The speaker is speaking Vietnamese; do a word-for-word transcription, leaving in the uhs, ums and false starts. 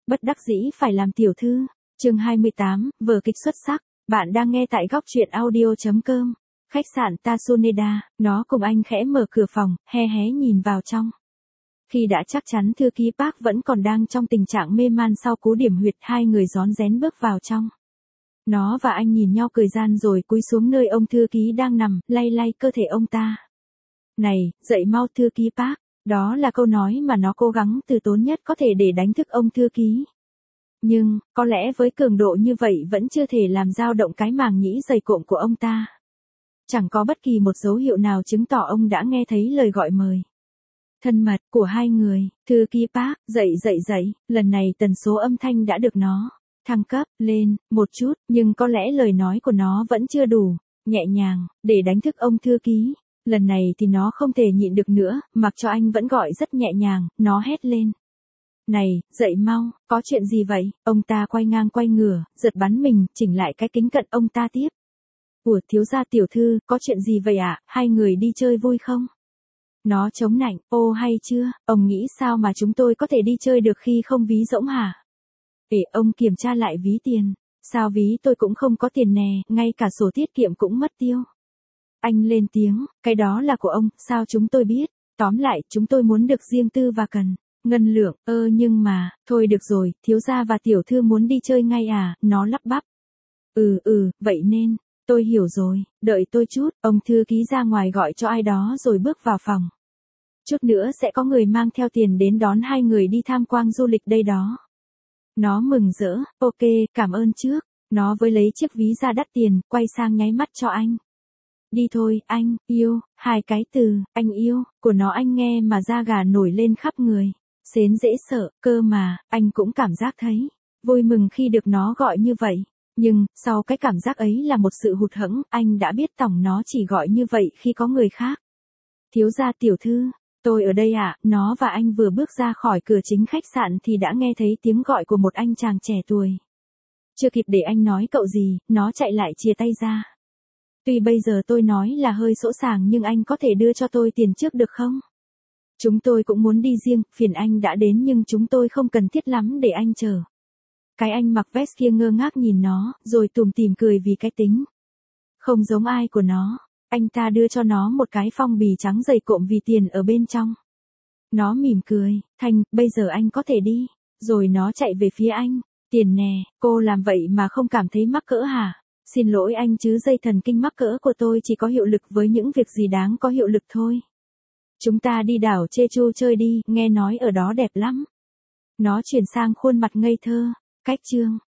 Bất đắc dĩ phải làm tiểu thư. Chương hai mươi tám, vở kịch xuất sắc. Bạn đang nghe tại góc truyện audio chấm com. Khách sạn Tasuneda, nó cùng anh khẽ mở cửa phòng, hé hé nhìn vào trong. Khi đã chắc chắn thư ký Park vẫn còn đang trong tình trạng mê man sau cú điểm huyệt, hai người rón rén bước vào trong. Nó và anh nhìn nhau cười gian rồi cúi xuống nơi ông thư ký đang nằm, lay lay cơ thể ông ta. Này, dậy mau thư ký Park. Đó là câu nói mà nó cố gắng từ tốn nhất có thể để đánh thức ông thư ký. Nhưng, có lẽ với cường độ như vậy vẫn chưa thể làm dao động cái màng nhĩ dày cộm của ông ta. Chẳng có bất kỳ một dấu hiệu nào chứng tỏ ông đã nghe thấy lời gọi mời thân mật của hai người. Thư ký Park, dậy dậy dậy, lần này tần số âm thanh đã được nó thăng cấp lên một chút, nhưng có lẽ lời nói của nó vẫn chưa đủ nhẹ nhàng để đánh thức ông thư ký. Lần này thì nó không thể nhịn được nữa, mặc cho anh vẫn gọi rất nhẹ nhàng, nó hét lên. Này, dậy mau, có chuyện gì vậy? Ông ta quay ngang quay ngửa, giật bắn mình, chỉnh lại cái kính cận ông ta tiếp. Ủa thiếu gia tiểu thư, có chuyện gì vậy ạ? À? Hai người đi chơi vui không? Nó chống nạnh, ô hay chưa, ông nghĩ sao mà chúng tôi có thể đi chơi được khi không ví rỗng hả? Để ông kiểm tra lại ví tiền. Sao ví tôi cũng không có tiền nè, ngay cả sổ tiết kiệm cũng mất tiêu. Anh lên tiếng, cái đó là của ông, sao chúng tôi biết? Tóm lại, chúng tôi muốn được riêng tư và cần ngân lượng, ơ nhưng mà, thôi được rồi, thiếu gia và tiểu thư muốn đi chơi ngay à, nó lắp bắp. Ừ ừ, vậy nên, tôi hiểu rồi, đợi tôi chút, ông thư ký ra ngoài gọi cho ai đó rồi bước vào phòng. Chút nữa sẽ có người mang theo tiền đến đón hai người đi tham quan du lịch đây đó. Nó mừng rỡ, ok, cảm ơn trước, nó với lấy chiếc ví da đắt tiền, quay sang nháy mắt cho anh. Đi thôi, anh, yêu, hai cái từ, anh yêu, của nó anh nghe mà da gà nổi lên khắp người. Xến dễ sợ, cơ mà, anh cũng cảm giác thấy vui mừng khi được nó gọi như vậy. Nhưng, sau cái cảm giác ấy là một sự hụt hẫng, anh đã biết tổng nó chỉ gọi như vậy khi có người khác. Thiếu gia tiểu thư, tôi ở đây ạ, à, nó và anh vừa bước ra khỏi cửa chính khách sạn thì đã nghe thấy tiếng gọi của một anh chàng trẻ tuổi. Chưa kịp để anh nói cậu gì, nó chạy lại chìa tay ra. Tuy bây giờ tôi nói là hơi sỗ sàng nhưng anh có thể đưa cho tôi tiền trước được không? Chúng tôi cũng muốn đi riêng, phiền anh đã đến nhưng chúng tôi không cần thiết lắm để anh chờ. Cái anh mặc vest kia ngơ ngác nhìn nó, rồi tủm tỉm cười vì cái tính không giống ai của nó. Anh ta đưa cho nó một cái phong bì trắng dày cộm vì tiền ở bên trong. Nó mỉm cười, Thành, bây giờ anh có thể đi. Rồi nó chạy về phía anh. Tiền nè, cô làm vậy mà không cảm thấy mắc cỡ hả? Xin lỗi anh chứ dây thần kinh mắc cỡ của tôi chỉ có hiệu lực với những việc gì đáng có hiệu lực thôi. Chúng ta đi đảo Jeju chơi đi, nghe nói ở đó đẹp lắm. Nó chuyển sang khuôn mặt ngây thơ. Cách chương